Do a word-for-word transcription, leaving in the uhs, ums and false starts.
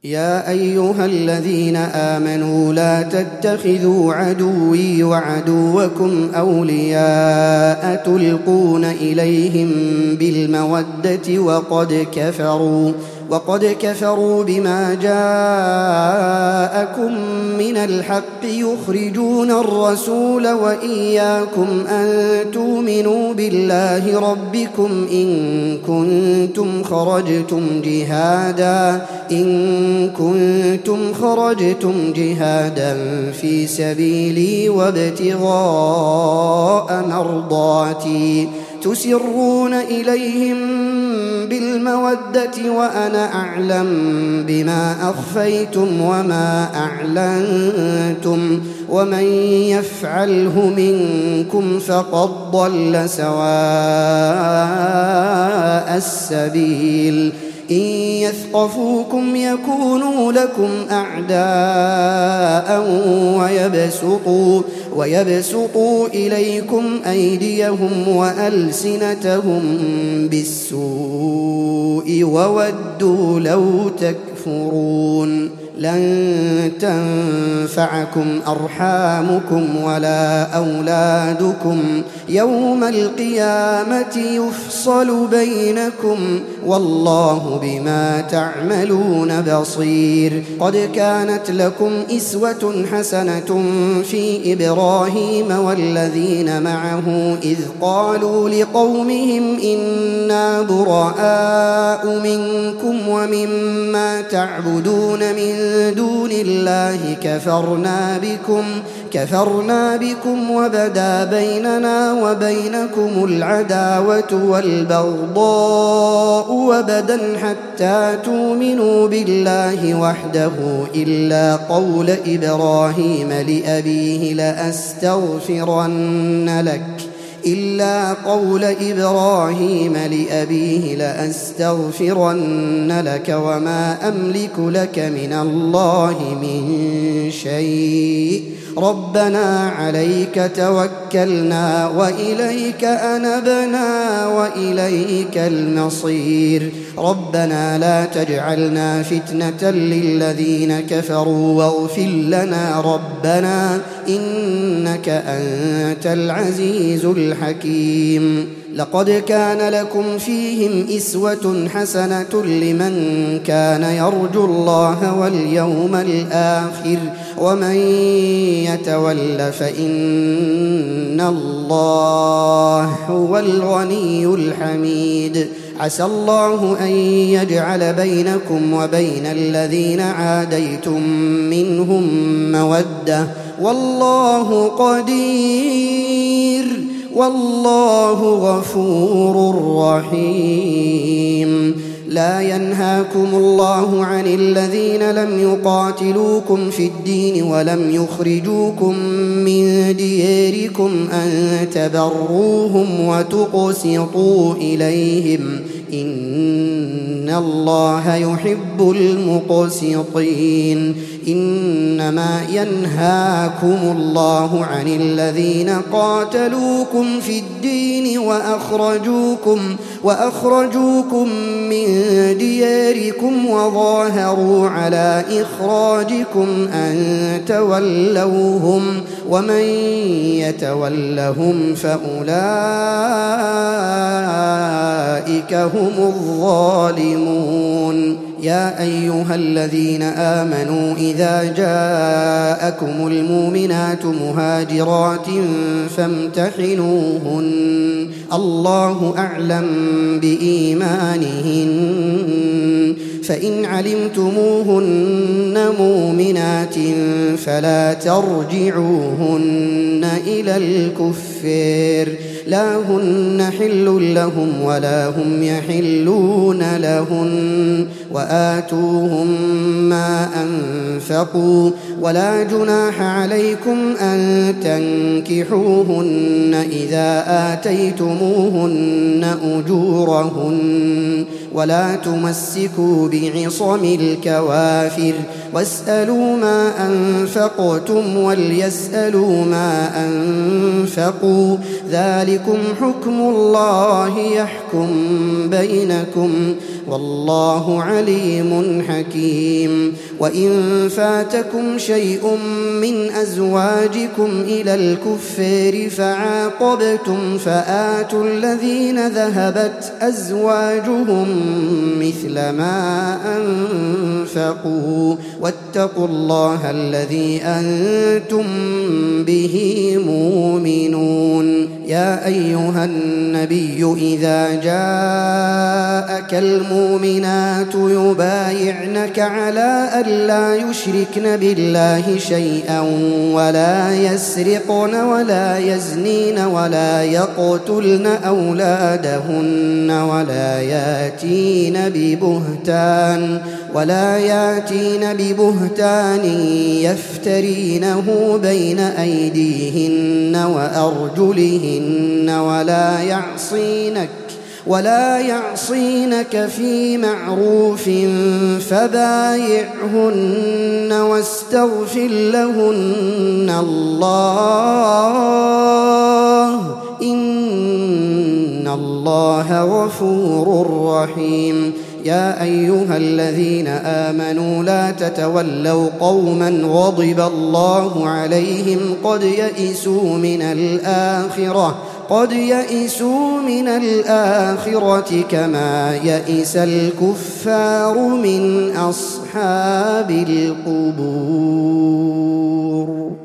يا أيها الذين آمنوا لا تتخذوا عدوي وعدوكم أولياء تلقون إليهم بالمودة وقد كفروا وقد كفروا بما جاءكم من الحق يخرجون الرسول وإياكم أن تؤمنوا بالله ربكم إن كنتم خرجتم جهادا إن كنتم خرجتم جهادا في سبيلي وابتغاء مرضاتي تسرون إليهم بالمودة وأنا أعلم بما أخفيتم وما أعلنتم ومن يفعله منكم فقد ضل سواء السبيل إن يثقفوكم يكونوا لكم أعداء ويبسطوا, ويبسطوا إليكم أيديهم وألسنتهم بالسوء وودوا لو تكفرون لن تنفعكم أرحامكم ولا أولادكم يوم القيامة يفصل بينكم والله بما تعملون بصير قد كانت لكم إسوة حسنة في إبراهيم والذين معه إذ قالوا لقومهم إنا براء منكم ومما تعبدون من دون الله كفرنا بكم كفرنا بكم وبدا بيننا وبينكم العداوة والبغضاء وبدا حتى تؤمنوا بالله وحده إلا قول إبراهيم لأبيه لأستغفرن لك إلا قول إبراهيم لأبيه لأستغفرن لك وما أملك لك من الله من شيء ربنا عليك توكلنا وإليك أنبنا وإليك المصير ربنا لا تجعلنا فتنة للذين كفروا واغفر لنا ربنا إنك أنت العزيز الحكيم لقد كان لكم فيهم إسوة حسنة لمن كان يرجو الله واليوم الآخر ومن يتول فإن الله هو الغني الحميد عسى الله أن يجعل بينكم وبين الذين عاديتم منهم مودة والله قدير والله غفور رحيم لا ينهاكم الله عن الذين لم يقاتلوكم في الدين ولم يخرجوكم من دياركم أن تبروهم وتقسطوا إليهم إن الله يحب المقسطين إنما ينهاكم الله عن الذين قاتلوكم في الدين وأخرجوكم وأخرجوكم من دياركم وظاهروا على إخراجكم أن تولوهم ومن يتولهم فأولئك هم الظالمون يا أيها الذين آمنوا إذا جاءكم المؤمنات مهاجرات فامتحنوهن الله أعلم بإيمانهن فإن علمتموهن مؤمنات فلا ترجعوهن إلى الكفار لا هن حل لهم ولا هم يحلون لهن وآتوهم ما أنفقوا ولا جناح عليكم أن تنكحوهن إذا آتيتموهن أجورهن ولا تمسكوا بعصم الكوافر واسألوا ما أنفقتم وليسألوا ما أنفقوا ذلكم حكم الله يحكم بينكم والله عليم حكيم. وإن فاتكم شيء من أزواجكم إلى الكفار فعاقبتم فآتوا الذين ذهبت أزواجهم مثل ما أنفقوا واتقوا الله الذي أنتم به مؤمنون. يا أيها النبي إذا جاءك المؤمنات يبايعنك على ألا يشركن بالله شيئا ولا يسرقن ولا يزنين ولا يقتلن أولادهن ولا ياتين ببهتان ولا ياتين ببهتان يفترينه بين أيديهن وأرجلهن ولا يعصينك ولا يعصينك في معروف فبايعهن واستغفر لهن الله إن الله غفور رحيم. يا أيها الذين آمنوا لا تتولوا قوما غضب الله عليهم قد يئسوا من الآخرة قد يئسوا من الآخرة كما يئس الكفار من أصحاب القبور.